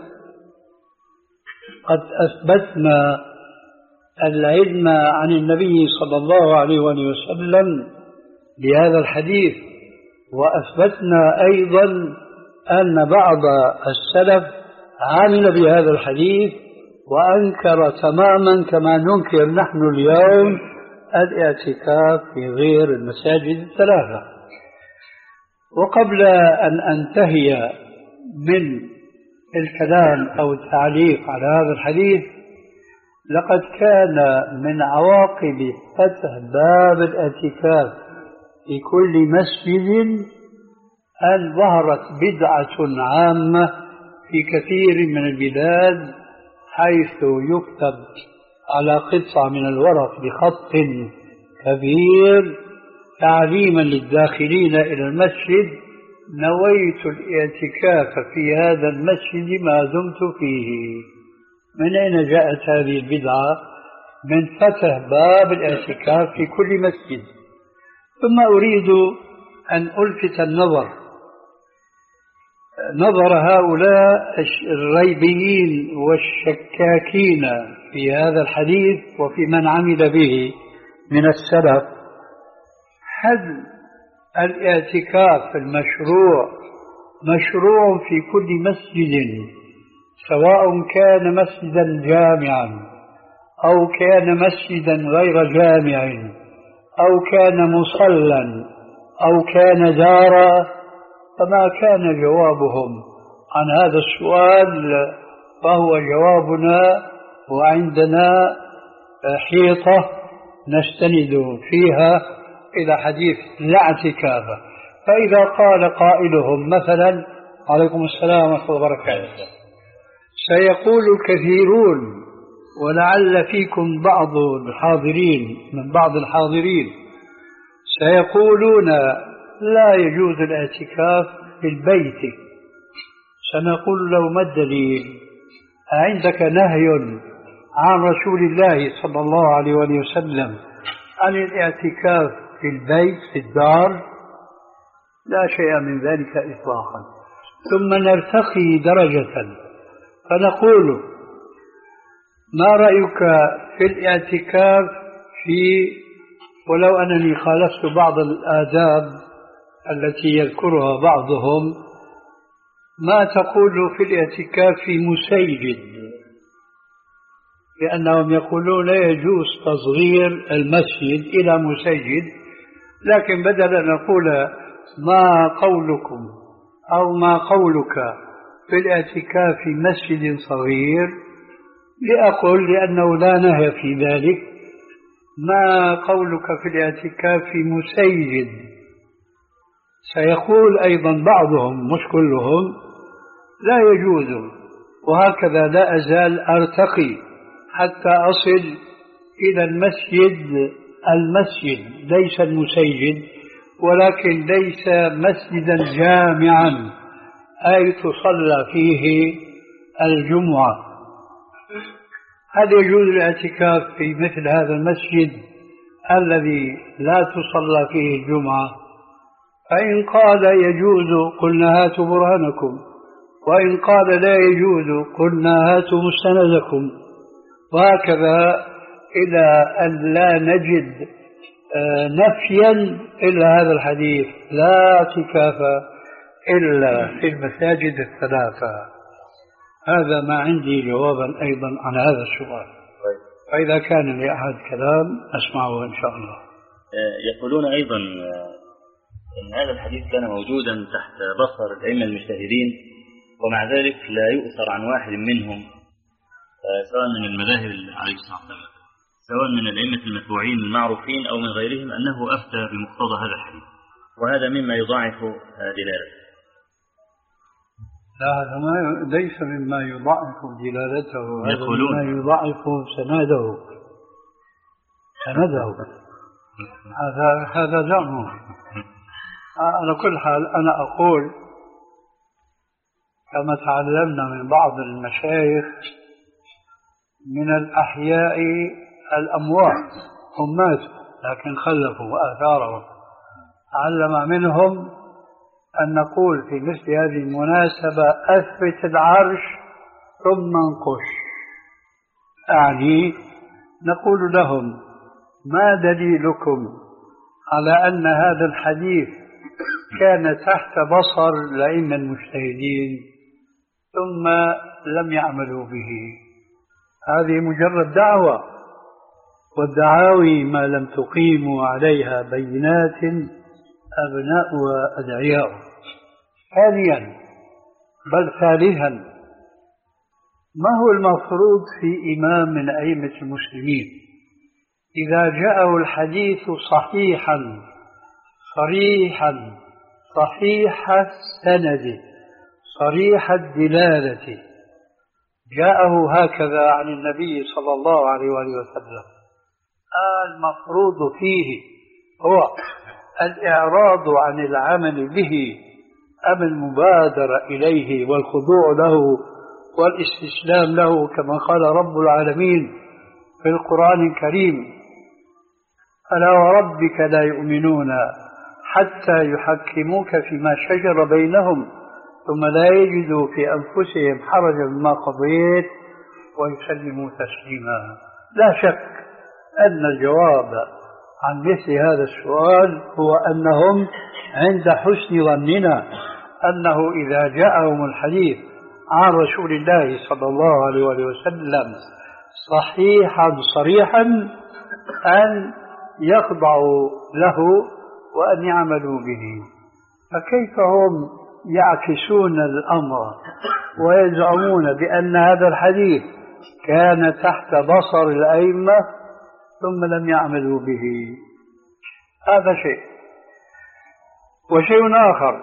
قد أثبتنا العلم عن النبي صلى الله عليه وآله وسلم بهذا الحديث، وأثبتنا أيضا أن بعض السلف عمل بهذا الحديث وأنكر تماما كما ننكر نحن اليوم الاعتكاف في غير المساجد الثلاثة. وقبل أن أنتهي من الكلام أو التعليق على هذا الحديث، لقد كان من عواقب فتح باب الاعتكاف في كل مسجد أن ظهرت بدعة عامة في كثير من البلاد، حيث يكتب على قطعة من الورق بخط كبير تعليما للداخلين إلى المسجد: نويت الاعتكاف في هذا المسجد ما دمت فيه. من أين جاءت هذه البدعة؟ من فتح باب الاعتكاف في كل مسجد. ثم أريد أن ألفت النظر نظر هؤلاء الريبيين والشكاكين في هذا الحديث وفي من عمل به من السلف: هل الاعتكاف المشروع مشروع في كل مسجد، سواء كان مسجدا جامعا أو كان مسجدا غير جامع أو كان مصلى أو كان دارا؟ فما كان جوابهم عن هذا السؤال، فهو جوابنا وعندنا حيطة نستند فيها إلى حديث لا اعتكاف. فإذا قال قائلهم مثلا: عليكم السلام ورحمة الله وبركاته، سيقول الكثيرون ولعل فيكم بعض الحاضرين من بعض الحاضرين سيقولون: لا يجوز الاعتكاف في البيت. سنقول له: ما الدليل؟ عندك نهي عن رسول الله صلى الله عليه وسلم عن الاعتكاف في البيت في الدار؟ لا شيء من ذلك إطلاقا. ثم نرتقي درجة فنقول: ما رأيك في الاعتكاف في، ولو أنني خالفت بعض الآداب التي يذكرها بعضهم، ما تقول في الاعتكاف في مسيجد؟ لأنهم يقولون لا يجوز تصغير المسجد إلى مسيجد، لكن بدل أن نقول ما قولكم أو ما قولك في الاعتكاف في مسجد صغير، لأقول لأنه لا نهي في ذلك: ما قولك في الاعتكاف في مسيجد؟ سيقول أيضا بعضهم مش كلهم: لا يجوز. وهكذا لا أزال أرتقي حتى أصل إلى المسجد المسجد ليس المسيجد، ولكن ليس مسجدا جامعا أي تصلى فيه الجمعة. هل يجوز الاعتكاف في مثل هذا المسجد الذي لا تصلى فيه الجمعة؟ فإن قال يجوز قلنا هاتوا برهانكم، وإن قال لا يجوز قلنا هاتوا مستندكم. وهكذا إلى أن لا نجد نفيا إلا هذا الحديث: لا اعتكاف إلا في المساجد الثلاثة. هذا ما عندي جوابا أيضا عن هذا السؤال. فإذا كان لأحد كلام أسمعه إن شاء الله.
يقولون أيضا أن هذا الحديث كان موجودا تحت بصر الأئمة المجتهدين، ومع ذلك لا يؤثر عن واحد منهم سواء من المذاهب عليه الصلاة والسلام، سواء من الأئمة المتبوعين المعروفين أو من غيرهم، أنه أفتى بمقتضى هذا الحديث، وهذا مما يضاعف دلالته.
لا، هذا ما ليس مما يضاعف دلالته، هذا
يقولون
مما يضاعف سنده سنده هذا هذا زعمه. على كل حال أنا أقول كما تعلمنا من بعض المشايخ من الأحياء الأموات، هم ماتوا لكن خلفوا آثارهم، تعلم منهم أن نقول في مثل هذه المناسبة: أثبت العرش ثم انقش. أعني نقول لهم: ما دليلكم على أن هذا الحديث كان تحت بصر الأئمة المجتهدين ثم لم يعملوا به؟ هذه مجرد دعوة، والدعاوي ما لم تقيموا عليها بينات أبناء وأدعياء. ثانيا بل ثالثا، ما هو المفروض في إمام من أئمة المسلمين إذا جاءه الحديث صحيحا صريحا صحيح السند صريح الدلالة، جاءه هكذا عن النبي صلى الله عليه وآله وسلم، المفروض فيه هو الإعراض عن العمل به أم المبادرة إليه والخضوع له والاستسلام له، كما قال رب العالمين في القرآن الكريم: فلا وربك لا يؤمنون حتى يحكموك فيما شجر بينهم ثم لا يجدوا في أنفسهم حرجا مما قضيت ويسلموا تسليما. لا شك أن الجواب عن مثل هذا السؤال هو أنهم عند حسن ظننا أنه إذا جاءهم الحديث عن رسول الله صلى الله عليه وسلم صحيحا صريحا أن يخضعوا له وأن يعملوا به. فكيف هم يعكسون الأمر ويزعمون بأن هذا الحديث كان تحت بصر الأئمة ثم لم يعملوا به؟ هذا شيء. وشيء آخر،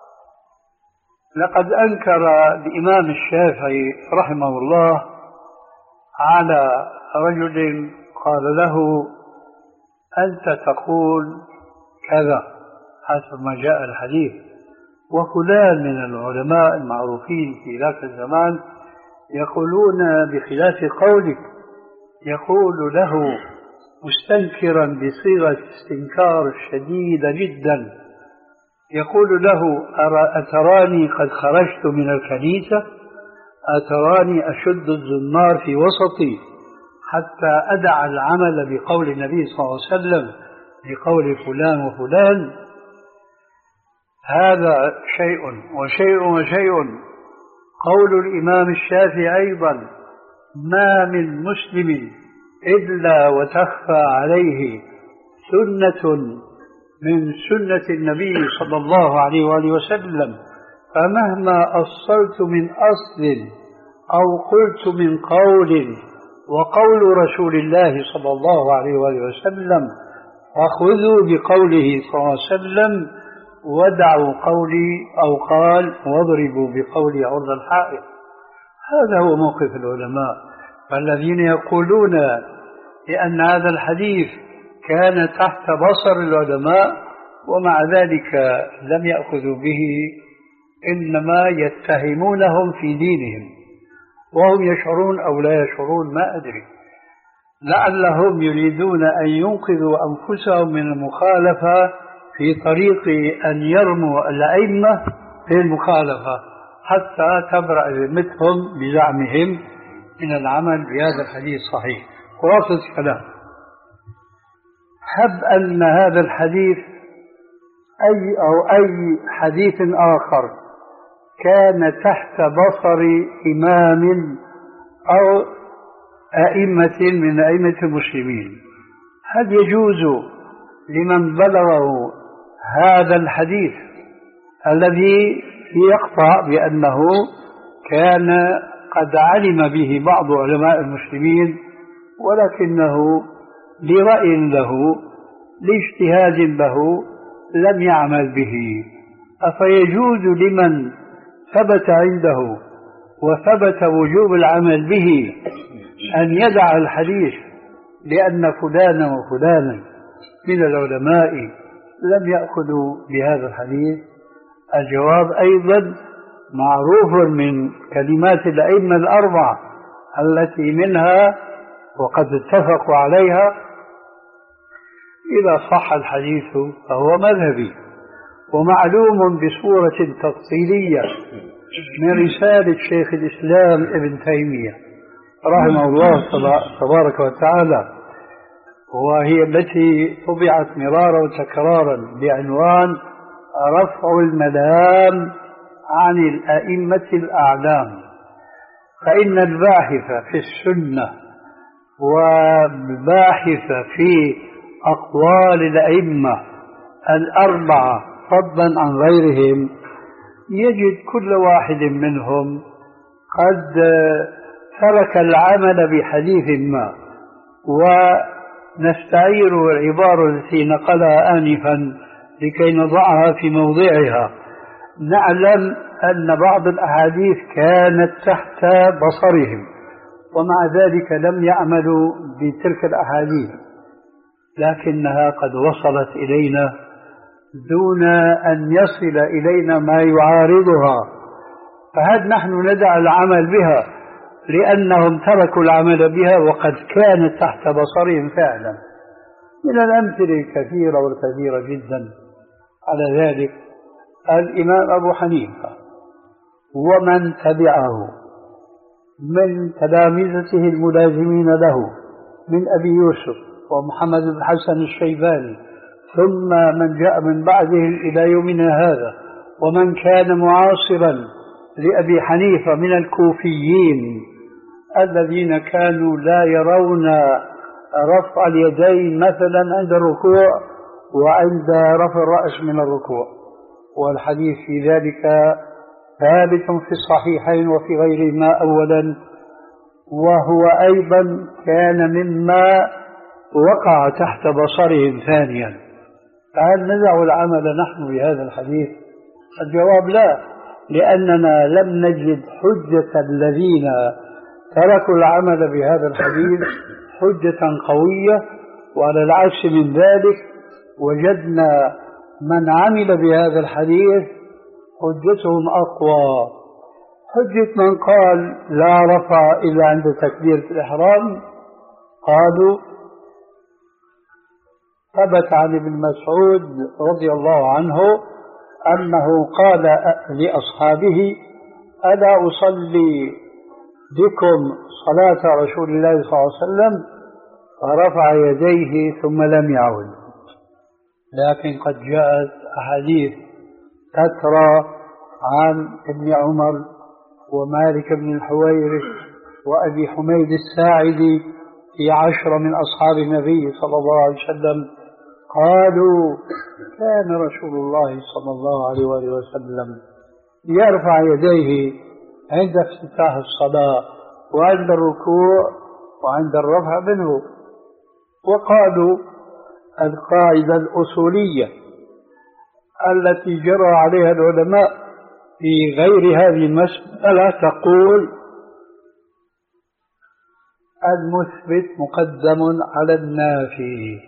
لقد أنكر الإمام الشافعي رحمه الله على رجل قال له: أنت تقول كذا حسب ما جاء الحديث، وفلان من العلماء المعروفين في ذاك الزمان يقولون بخلاف قولك. يقول له مستنكرا بصيغة استنكار شديدة جدا، يقول له: أتراني قد خرجت من الكنيسة؟ أتراني أشد الزمار في وسطي حتى أدع العمل بقول النبي صلى الله عليه وسلم بقول فلان وفلان؟ هذا شيء. وشيء وشيء قول الإمام الشافعي أيضا: ما من مسلم إلا وتخفى عليه سنة من سنة النبي صلى الله عليه وآله وسلم، فمهما أصلت من أصل أو قلت من قول وقول رسول الله صلى الله عليه وآله وسلم فخذوا بقوله صلى الله عليه وسلم ودعوا قولي أو قال واضربوا بقولي عرض الحائط. هذا هو موقف العلماء. فالذين يقولون بأن هذا الحديث كان تحت بصر العلماء ومع ذلك لم يأخذوا به إنما يتهمونهم في دينهم، وهم يشعرون أو لا يشعرون ما أدري، لعلهم يريدون أن ينقذوا أنفسهم من المخالفة في طريق أن يرموا الأئمة في المخالفة حتى تبرأ ذمتهم بزعمهم من العمل بهذا الحديث الصحيح. خلاصة الكلام، هب أن هذا الحديث أي أو أي حديث آخر كان تحت بصر إمام أو أئمة من أئمة المسلمين، هل يجوز لمن بلغه هذا الحديث الذي يقطع بأنه كان قد علم به بعض علماء المسلمين ولكنه لرأي له لاجتهاد له لم يعمل به، أفيجوز لمن ثبت عنده وثبت وجوب العمل به أن يدع الحديث لأن فلانا وفلانا من العلماء لم يأخذوا بهذا الحديث؟ الجواب أيضا معروف من كلمات الأئمة الأربعة التي منها وقد اتفقوا عليها: إذا صح الحديث فهو مذهبي. ومعلوم بصورة تفصيلية من رسالة شيخ الإسلام ابن تيمية رحمه الله تبارك وتعالى، وهي التي طبعت مرارا وتكرارا بعنوان رفع الملام عن الأئمة الأعلام. فإن الباحث في السنة والباحث في أقوال الأئمة الأربعة فضلا عن غيرهم يجد كل واحد منهم قد ترك العمل بحديث ما. ونستعير العبارة التي نقلها آنفا لكي نضعها في موضعها. نعلم أن بعض الأحاديث كانت تحت بصرهم ومع ذلك لم يعملوا بتلك الأحاديث، لكنها قد وصلت إلينا دون أن يصل إلينا ما يعارضها، فهل نحن ندع العمل بها لأنهم تركوا العمل بها وقد كانت تحت بصرهم فعلا؟ من الأمثلة الكثيرة والكثيرة جدا على ذلك الإمام أبو حنيفة ومن تبعه من تلامذته الملازمين له من أبي يوسف ومحمد بن حسن الشيباني، ثم من جاء من بعدهم إلى يومنا هذا، ومن كان معاصرا لأبي حنيفة من الكوفيين الذين كانوا لا يرون رفع اليدين مثلا عند الركوع وعند رفع الرأس من الركوع، والحديث في ذلك ثابت في الصحيحين وفي غيرهما أولا، وهو أيضا كان مما وقع تحت بصرهم ثانيا. فهل ندع العمل نحن بهذا الحديث؟ الجواب لا، لأننا لم نجد حجة الذين تركوا العمل بهذا الحديث حجة قوية، وعلى العكس من ذلك وجدنا من عمل بهذا الحديث حجتهم أقوى. حجة من قال لا رفع إلا عند تكبيرة الإحرام، قالوا ثبت عن ابن مسعود رضي الله عنه أنه قال لأصحابه: ألا أصلي بكم صلاة رسول الله صلى الله عليه وسلم؟ فرفع يديه ثم لم يعود. لكن قد جاءت أحاديث تترى عن ابن عمر ومالك بن الحويرث وأبي حميد الساعدي في عشرة من أصحاب النبي صلى الله عليه وسلم قالوا: كان رسول الله صلى الله عليه وآله وسلم يرفع يديه عند افتتاح الصلاة وعند الركوع وعند الرفع منه. وقالوا القاعدة الأصولية التي جرى عليها العلماء في غير هذه المسألة تقول: المثبت مقدم على النافي.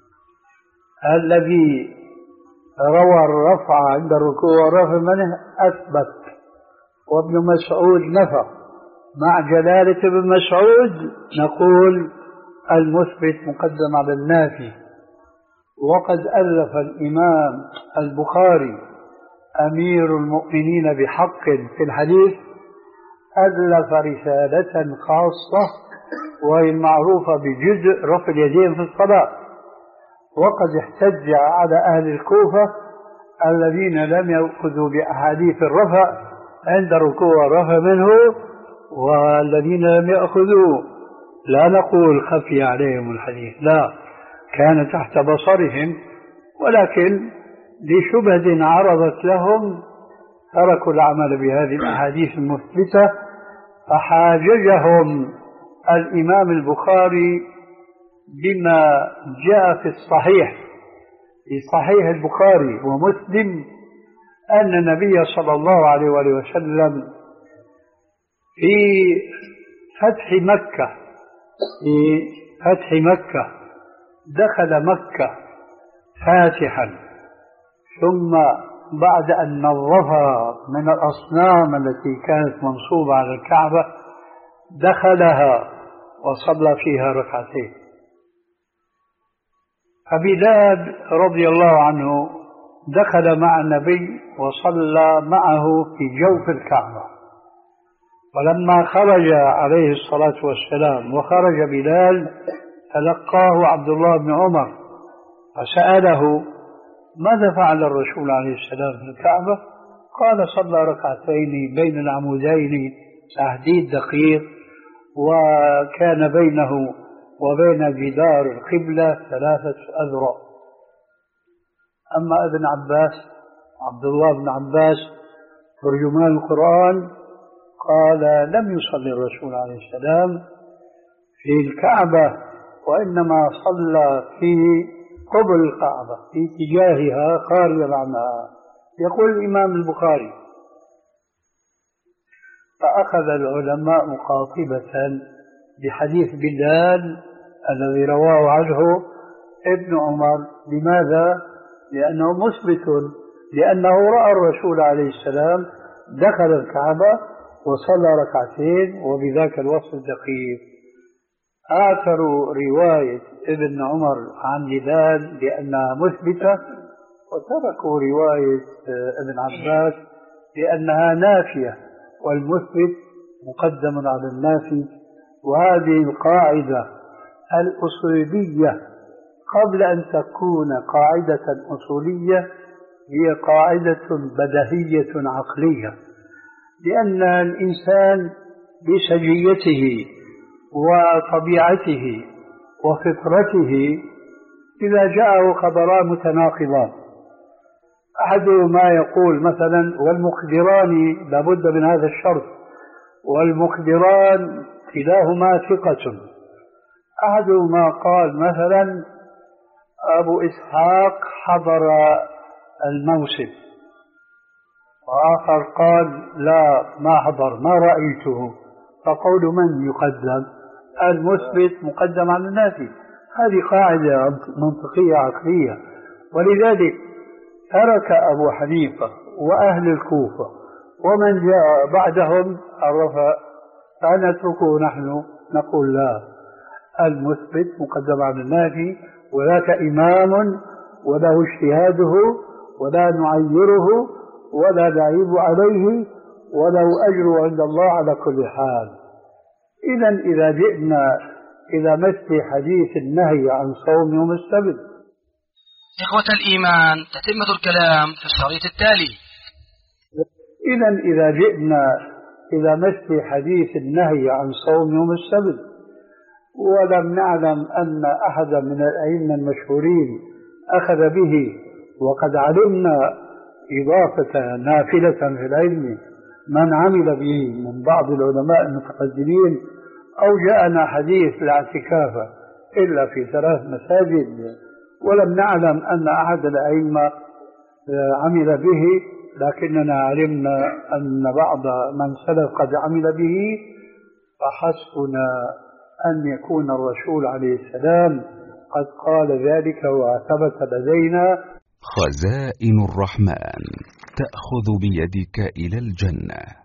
الذي روى الرفع عند الركوع والرفع منه أثبت، وابن مسعود نفى. مع جلالة ابن مسعود نقول المثبت مقدم على النافي. وقد ألف الإمام البخاري أمير المؤمنين بحق في الحديث، ألف رسالة خاصة وهي المعروفة بجزء رفع اليدين في الصلاة. وقد احتج على أهل الكوفة الذين لم يأخذوا بأحاديث الرفع عند ركوع الرفع منه، والذين لم يأخذوا لا نقول خفي عليهم الحديث، لا، كان تحت بصرهم، ولكن لشبهة عرضت لهم تركوا العمل بهذه الأحاديث المثبتة. فحاججهم الإمام البخاري بما جاء في الصحيح في صحيح البخاري ومسلم أن النبي صلى الله عليه وآله وسلم في فتح مكة في فتح مكة دخل مكة فاتحا، ثم بعد أن نظفها من الأصنام التي كانت منصوبة على الكعبة دخلها وصلى فيها ركعتين. فبلال رضي الله عنه دخل مع النبي وصلى معه في جوف الكعبة، ولما خرج عليه الصلاة والسلام وخرج بلال تلقاه عبد الله بن عمر فسأله: ماذا فعل الرسول عليه السلام في الكعبة؟ قال: صلى ركعتين بين العمودين تحديد دقيق، وكان بينه وبين جدار القبلة ثلاثة أذرع. أما ابن عباس عبد الله بن عباس ترجمان القرآن قال: لم يصلي الرسول عليه السلام في الكعبة، وإنما صلى في قبل الكعبة في اتجاهها خارجا عنها. يقول الإمام البخاري: فأخذ العلماء مقاطبة بحديث بلال الذي رواه عنه ابن عمر. لماذا؟ لأنه مثبت، لأنه رأى الرسول عليه السلام دخل الكعبة وصلى ركعتين وبذاك الوصف الدقيق. آثروا رواية ابن عمر عن بلال لأنها مثبتة، وتركوا رواية ابن عباس لأنها نافية، والمثبت مقدم على النافي. وهذه القاعدة الأصولية قبل أن تكون قاعدة أصولية هي قاعدة بديهية عقلية، لأن الإنسان بسجيته وطبيعته وفطرته إذا جاءه خبران متناقضان، أحدهما يقول مثلا: والمخبران لابد من هذا الشرط، والمخبران كلاهما ثقة. أحدهما قال مثلا: أبو إسحاق حضر الموسم، وآخر قال: لا، ما حضر، ما رأيته. فقول من يقدم؟ المثبت مقدم على النافي. هذه قاعدة منطقية عقلية. ولذلك ترك أبو حنيفة وأهل الكوفة ومن جاء بعدهم الرفع، فنتركه نحن نقول: لا، المثبت مقدم على النافي، وذاك إمام وله اجتهاده ولا نعيره ولا نعيب عليه وله أجر عند الله على كل حال. إذا إذا جئنا إلى مثل حديث النهي عن صوم يوم السبت.
إخوة الإيمان، تتمة الكلام في الشريط التالي.
إذا إذا جئنا إلى مثل حديث النهي عن صوم يوم السبت، ولم نعلم أن أحدا من الأئمة المشهورين أخذ به، وقد علمنا إضافة نافلة في العلم من عمل به من بعض العلماء المتقدمين، أو جاءنا حديث الاعتكاف إلا في ثلاث مساجد، ولم نعلم أن أحد الأئمة عمل به، لكننا علمنا أن بعض من سلف قد عمل به، فحسبنا أن يكون الرسول عليه السلام قد قال ذلك وثبت لدينا.
خزائن الرحمن تأخذ بيدك إلى الجنة.